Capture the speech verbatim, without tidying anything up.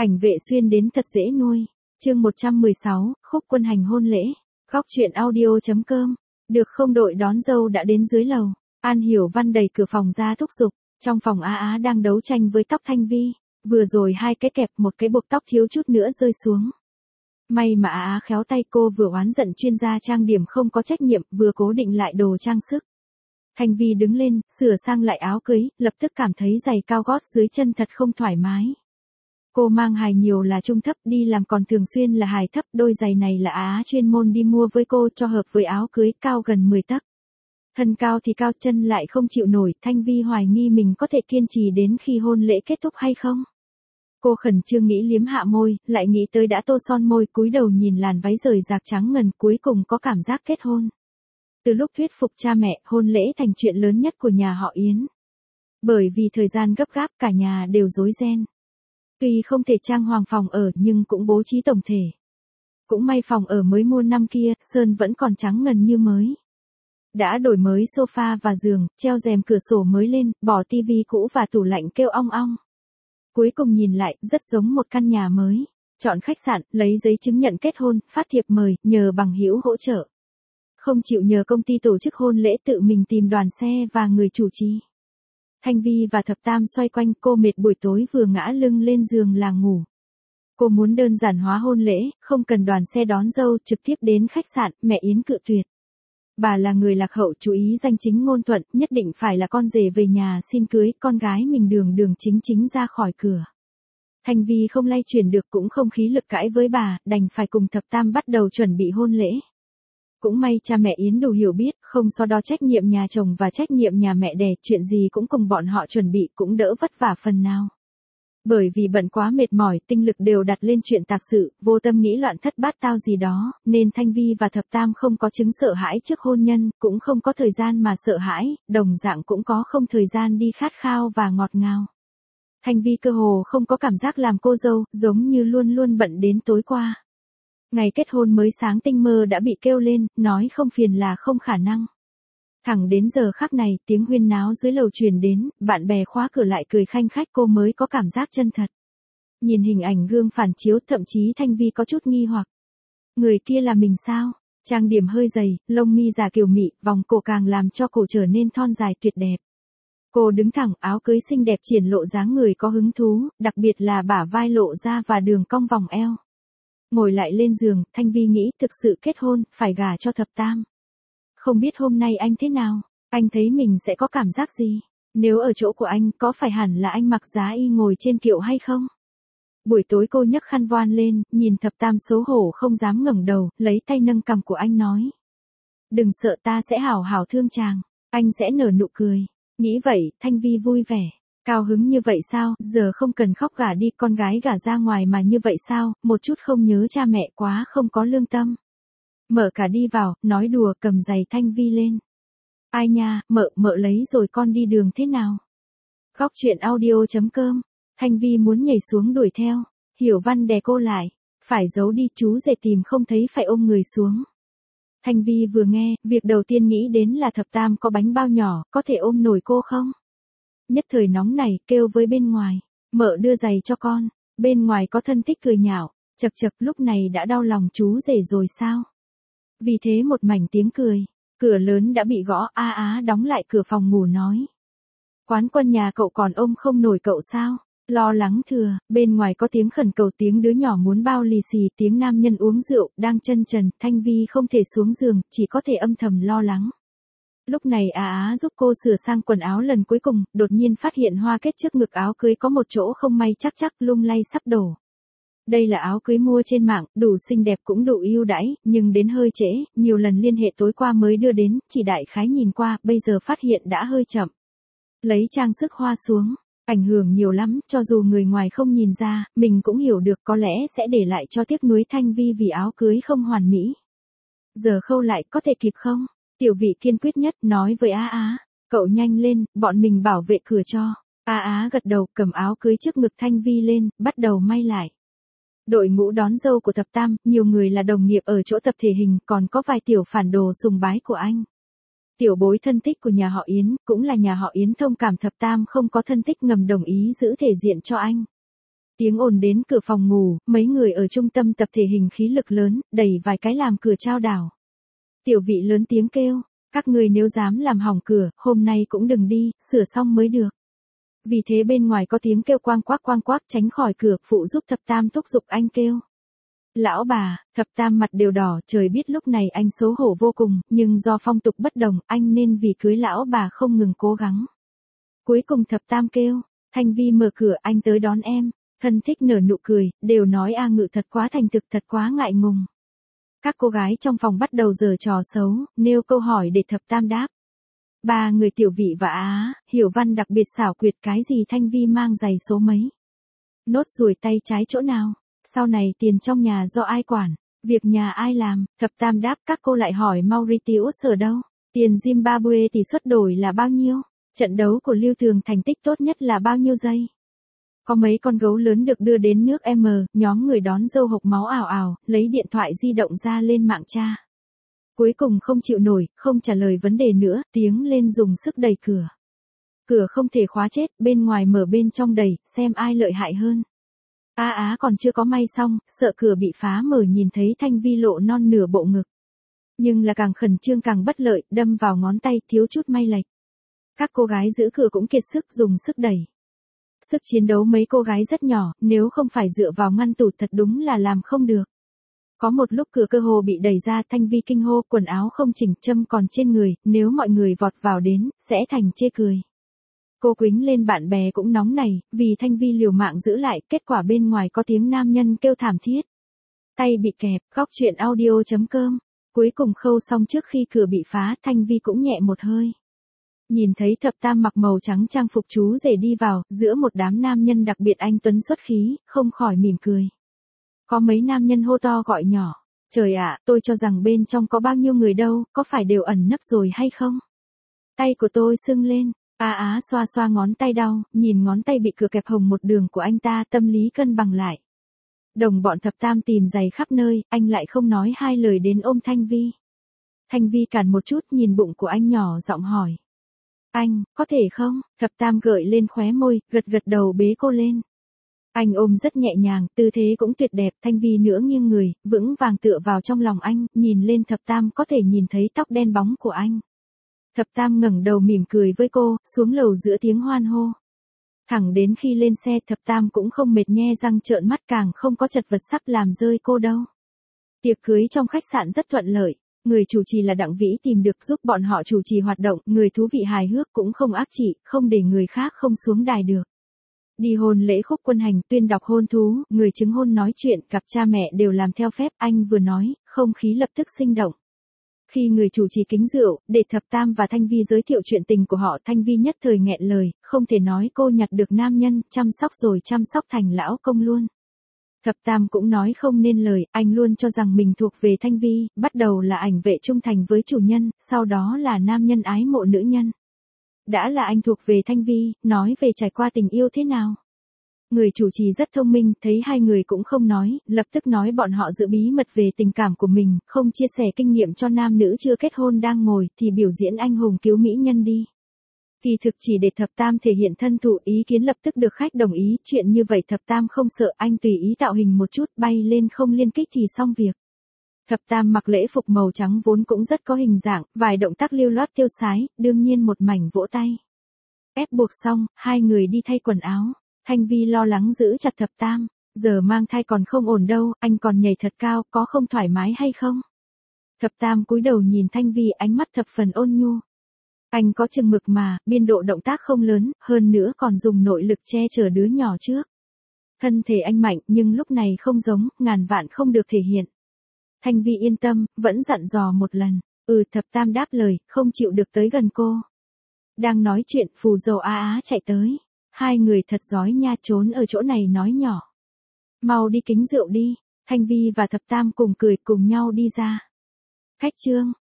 Ảnh Vệ Xuyên đến thật dễ nuôi. Chương một trăm mười sáu, Khúc Quân hành hôn lễ. Góc truyện audio chấm com. Được không, đội đón dâu đã đến dưới lầu. An Hiểu Văn đẩy cửa phòng ra thúc giục. Trong phòng Á Á đang đấu tranh với tóc Thanh Vi. Vừa rồi hai cái kẹp, một cái buộc tóc thiếu chút nữa rơi xuống. May mà Á Á khéo tay, cô vừa oán giận chuyên gia trang điểm không có trách nhiệm, vừa cố định lại đồ trang sức. Thanh Vi đứng lên, sửa sang lại áo cưới, lập tức cảm thấy giày cao gót dưới chân thật không thoải mái. Cô mang hài nhiều là trung thấp, đi làm còn thường xuyên là hài thấp, đôi giày này là Á Á chuyên môn đi mua với cô cho hợp với áo cưới, cao gần mười tấc. Thân cao thì cao, chân lại không chịu nổi, Thanh Vi hoài nghi mình có thể kiên trì đến khi hôn lễ kết thúc hay không. Cô khẩn trương nghĩ liếm hạ môi, lại nghĩ tới đã tô son môi, cúi đầu nhìn làn váy rời rạc trắng ngần, cuối cùng có cảm giác kết hôn. Từ lúc thuyết phục cha mẹ, hôn lễ thành chuyện lớn nhất của nhà họ Yến. Bởi vì thời gian gấp gáp, cả nhà đều rối ren. Tuy không thể trang hoàng phòng ở nhưng cũng bố trí tổng thể. Cũng may phòng ở mới mua năm kia, sơn vẫn còn trắng ngần như mới. Đã đổi mới sofa và giường, treo rèm cửa sổ mới lên, bỏ tivi cũ và tủ lạnh kêu ong ong. Cuối cùng nhìn lại, rất giống một căn nhà mới. Chọn khách sạn, lấy giấy chứng nhận kết hôn, phát thiệp mời, nhờ bằng hữu hỗ trợ. Không chịu nhờ công ty tổ chức hôn lễ, tự mình tìm đoàn xe và người chủ trì. Thanh Vi và Thập Tam xoay quanh, cô mệt buổi tối vừa ngã lưng lên giường là ngủ. Cô muốn đơn giản hóa hôn lễ, không cần đoàn xe đón dâu, trực tiếp đến khách sạn, mẹ Yến cự tuyệt. Bà là người lạc hậu, chú ý danh chính ngôn thuận, nhất định phải là con rể về nhà xin cưới, con gái mình đường đường chính chính ra khỏi cửa. Thanh Vi không lay chuyển được, cũng không khí lực cãi với bà, đành phải cùng Thập Tam bắt đầu chuẩn bị hôn lễ. Cũng may cha mẹ Yến đủ hiểu biết, không so đo trách nhiệm nhà chồng và trách nhiệm nhà mẹ đẻ, chuyện gì cũng cùng bọn họ chuẩn bị, cũng đỡ vất vả phần nào. Bởi vì bận quá mệt mỏi, tinh lực đều đặt lên chuyện tạp sự, vô tâm nghĩ loạn thất bát tao gì đó, nên Thanh Vi và Thập Tam không có chứng sợ hãi trước hôn nhân, cũng không có thời gian mà sợ hãi, đồng dạng cũng có không thời gian đi khát khao và ngọt ngào. Thanh Vi cơ hồ không có cảm giác làm cô dâu, giống như luôn luôn bận đến tối qua. Ngày kết hôn mới sáng tinh mơ đã bị kêu lên, nói không phiền là không khả năng. Thẳng đến giờ khắc này, tiếng huyên náo dưới lầu truyền đến, bạn bè khóa cửa lại cười khanh khách, cô mới có cảm giác chân thật. Nhìn hình ảnh gương phản chiếu, thậm chí Thanh Vi có chút nghi hoặc. Người kia là mình sao? Trang điểm hơi dày, lông mi giả kiều mị, vòng cổ càng làm cho cổ trở nên thon dài tuyệt đẹp. Cô đứng thẳng, áo cưới xinh đẹp triển lộ dáng người có hứng thú, đặc biệt là bả vai lộ ra và đường cong vòng eo. Ngồi lại lên giường, Thanh Vi nghĩ thực sự kết hôn, phải gả cho Thập Tam. Không biết hôm nay anh thế nào, anh thấy mình sẽ có cảm giác gì? Nếu ở chỗ của anh, có phải hẳn là anh mặc giá y ngồi trên kiệu hay không? Buổi tối cô nhấc khăn voan lên, nhìn Thập Tam xấu hổ không dám ngẩng đầu, lấy tay nâng cằm của anh nói. Đừng sợ, ta sẽ hảo hảo thương chàng, anh sẽ nở nụ cười. Nghĩ vậy, Thanh Vi vui vẻ. Cao hứng như vậy sao, giờ không cần khóc, gả đi, con gái gả ra ngoài mà như vậy sao, một chút không nhớ cha mẹ, quá không có lương tâm. Mợ cả đi vào, nói đùa, cầm giày Thanh Vi lên. Ai nha, mợ, mợ lấy rồi con đi đường thế nào? Góc truyện audio chấm com. Thanh Vi muốn nhảy xuống đuổi theo. Hiểu Văn đè cô lại. Phải giấu đi, chú rể tìm không thấy phải ôm người xuống. Thanh Vi vừa nghe, việc đầu tiên nghĩ đến là Thập Tam có bánh bao nhỏ, có thể ôm nổi cô không? Nhất thời nóng này, kêu với bên ngoài. Mợ đưa giày cho con. Bên ngoài có thân thích cười nhạo. Chật chật, lúc này đã đau lòng chú rể rồi sao? Vì thế một mảnh tiếng cười. Cửa lớn đã bị gõ, Á Á đóng lại cửa phòng ngủ nói. Quán Quân nhà cậu còn ôm không nổi cậu sao? Lo lắng thừa, bên ngoài có tiếng khẩn cầu, tiếng đứa nhỏ muốn bao lì xì, tiếng nam nhân uống rượu, đang chân trần, Thanh Vi không thể xuống giường, chỉ có thể âm thầm lo lắng. Lúc này Á Á giúp cô sửa sang quần áo lần cuối cùng, đột nhiên phát hiện hoa kết trước ngực áo cưới có một chỗ không may chắc chắc, lung lay sắp đổ. Đây là áo cưới mua trên mạng, đủ xinh đẹp cũng đủ ưu đãi, nhưng đến hơi trễ, nhiều lần liên hệ tối qua mới đưa đến, chỉ đại khái nhìn qua, bây giờ phát hiện đã hơi chậm. Lấy trang sức hoa xuống, ảnh hưởng nhiều lắm, cho dù người ngoài không nhìn ra, mình cũng hiểu được, có lẽ sẽ để lại cho tiếc nuối Thanh Vi vì áo cưới không hoàn mỹ. Giờ khâu lại, có thể kịp không? Tiểu Vị kiên quyết nhất, nói với Á Á, cậu nhanh lên, bọn mình bảo vệ cửa cho. Á Á gật đầu, cầm áo cưới trước ngực Thanh Vi lên, bắt đầu may lại. Đội ngũ đón dâu của Thập Tam, nhiều người là đồng nghiệp ở chỗ tập thể hình, còn có vài tiểu phản đồ sùng bái của anh. Tiểu bối thân thích của nhà họ Yến, cũng là nhà họ Yến thông cảm Thập Tam không có thân thích ngầm đồng ý giữ thể diện cho anh. Tiếng ồn đến cửa phòng ngủ, mấy người ở trung tâm tập thể hình khí lực lớn, đẩy vài cái làm cửa trao đảo. Tiểu vị lớn tiếng kêu, các người nếu dám làm hỏng cửa, hôm nay cũng đừng đi, sửa xong mới được. Vì thế bên ngoài có tiếng kêu quang quác quang quác tránh khỏi cửa, phụ giúp thập tam thúc giục anh kêu. Lão bà, thập tam mặt đều đỏ, trời biết lúc này anh xấu hổ vô cùng, nhưng do phong tục bất đồng, anh nên vì cưới lão bà không ngừng cố gắng. Cuối cùng thập tam kêu, Thanh Vi mở cửa, anh tới đón em. Thân thích nở nụ cười, đều nói A Ngự thật quá thành thực, thật quá ngại ngùng. Các cô gái trong phòng bắt đầu giở trò xấu, nêu câu hỏi để thập tam đáp. Ba người Tiểu Vị và Á, Hiểu Văn đặc biệt xảo quyệt, cái gì Thanh Vi mang giày số mấy? Nốt ruồi tay trái chỗ nào? Sau này tiền trong nhà do ai quản? Việc nhà ai làm? Thập tam đáp. Các cô lại hỏi Mauritius ở đâu? Tiền Zimbabwe tỷ suất đổi là bao nhiêu? Trận đấu của Lưu Thường thành tích tốt nhất là bao nhiêu giây? Có mấy con gấu lớn được đưa đến nước M, nhóm người đón dâu hộc máu ảo ảo, lấy điện thoại di động ra lên mạng tra. Cuối cùng không chịu nổi, không trả lời vấn đề nữa, tiếng lên dùng sức đẩy cửa. Cửa không thể khóa chết, bên ngoài mở bên trong đẩy, xem ai lợi hại hơn. A Á còn chưa có may xong, sợ cửa bị phá mở nhìn thấy Thanh Vi lộ non nửa bộ ngực. Nhưng là càng khẩn trương càng bất lợi, đâm vào ngón tay thiếu chút may lệch. Các cô gái giữ cửa cũng kiệt sức dùng sức đẩy. Sức chiến đấu mấy cô gái rất nhỏ, nếu không phải dựa vào ngăn tủ thật đúng là làm không được. Có một lúc cửa cơ hồ bị đẩy ra, Thanh Vi kinh hô, quần áo không chỉnh, châm còn trên người, nếu mọi người vọt vào đến, sẽ thành chê cười. Cô quýnh lên bạn bè cũng nóng này, vì Thanh Vi liều mạng giữ lại, kết quả bên ngoài có tiếng nam nhân kêu thảm thiết. Tay bị kẹp, góc truyện audio chấm com. Cuối cùng khâu xong trước khi cửa bị phá, Thanh Vi cũng nhẹ một hơi. Nhìn thấy thập tam mặc màu trắng trang phục chú rể đi vào, giữa một đám nam nhân đặc biệt anh tuấn xuất khí, không khỏi mỉm cười. Có mấy nam nhân hô to gọi nhỏ, trời ạ, tôi cho rằng bên trong có bao nhiêu người đâu, có phải đều ẩn nấp rồi hay không? Tay của tôi sưng lên, A Á xoa xoa ngón tay đau, nhìn ngón tay bị cửa kẹp hồng một đường của anh ta, tâm lý cân bằng lại. Đồng bọn thập tam tìm giày khắp nơi, anh lại không nói hai lời đến ôm Thanh Vi. Thanh Vi cản một chút nhìn bụng của anh nhỏ giọng hỏi. Anh, có thể không? Thập tam gợi lên khóe môi, gật gật đầu bế cô lên. Anh ôm rất nhẹ nhàng, tư thế cũng tuyệt đẹp, Thanh Vi nữa nghiêng người, vững vàng tựa vào trong lòng anh, nhìn lên thập tam có thể nhìn thấy tóc đen bóng của anh. Thập tam ngẩng đầu mỉm cười với cô, xuống lầu giữa tiếng hoan hô. Thẳng đến khi lên xe thập tam cũng không mệt nhe răng trợn mắt, càng không có chật vật sắp làm rơi cô đâu. Tiệc cưới trong khách sạn rất thuận lợi. Người chủ trì là Đặng Vĩ tìm được giúp bọn họ chủ trì hoạt động, người thú vị hài hước cũng không ác chỉ, không để người khác không xuống đài được. Đi hôn lễ Khúc Quân Hành, tuyên đọc hôn thú, người chứng hôn nói chuyện, cặp cha mẹ đều làm theo phép, anh vừa nói, không khí lập tức sinh động. Khi người chủ trì kính rượu, để thập tam và Thanh Vi giới thiệu chuyện tình của họ, Thanh Vi nhất thời nghẹn lời, không thể nói cô nhặt được nam nhân, chăm sóc rồi chăm sóc thành lão công luôn. Thập tam cũng nói không nên lời, anh luôn cho rằng mình thuộc về Thanh Vi, bắt đầu là ảnh vệ trung thành với chủ nhân, sau đó là nam nhân ái mộ nữ nhân. Đã là anh thuộc về Thanh Vi, nói về trải qua tình yêu thế nào. Người chủ trì rất thông minh, thấy hai người cũng không nói, lập tức nói bọn họ giữ bí mật về tình cảm của mình, không chia sẻ kinh nghiệm cho nam nữ chưa kết hôn đang ngồi, thì biểu diễn anh hùng cứu mỹ nhân đi. Kỳ thực chỉ để thập tam thể hiện thân thủ, ý kiến lập tức được khách đồng ý, chuyện như vậy thập tam không sợ, anh tùy ý tạo hình một chút, bay lên không liên kích thì xong việc. Thập tam mặc lễ phục màu trắng vốn cũng rất có hình dạng, vài động tác lưu loát tiêu sái, đương nhiên một mảnh vỗ tay. Ép buộc xong, hai người đi thay quần áo. Thanh Vi lo lắng giữ chặt thập tam, giờ mang thai còn không ổn đâu, anh còn nhảy thật cao, có không thoải mái hay không? Thập tam cúi đầu nhìn Thanh Vi, ánh mắt thập phần ôn nhu. Anh có chừng mực mà, biên độ động tác không lớn, hơn nữa còn dùng nội lực che chở đứa nhỏ trước. Thân thể anh mạnh, nhưng lúc này không giống, ngàn vạn không được thể hiện. Thanh Vi yên tâm, vẫn dặn dò một lần. Ừ, thập tam đáp lời, không chịu được tới gần cô. Đang nói chuyện, phù dâu Á Á chạy tới. Hai người thật giỏi nha, trốn ở chỗ này nói nhỏ. Mau đi kính rượu đi. Thanh Vi và thập tam cùng cười cùng nhau đi ra. Khách trương,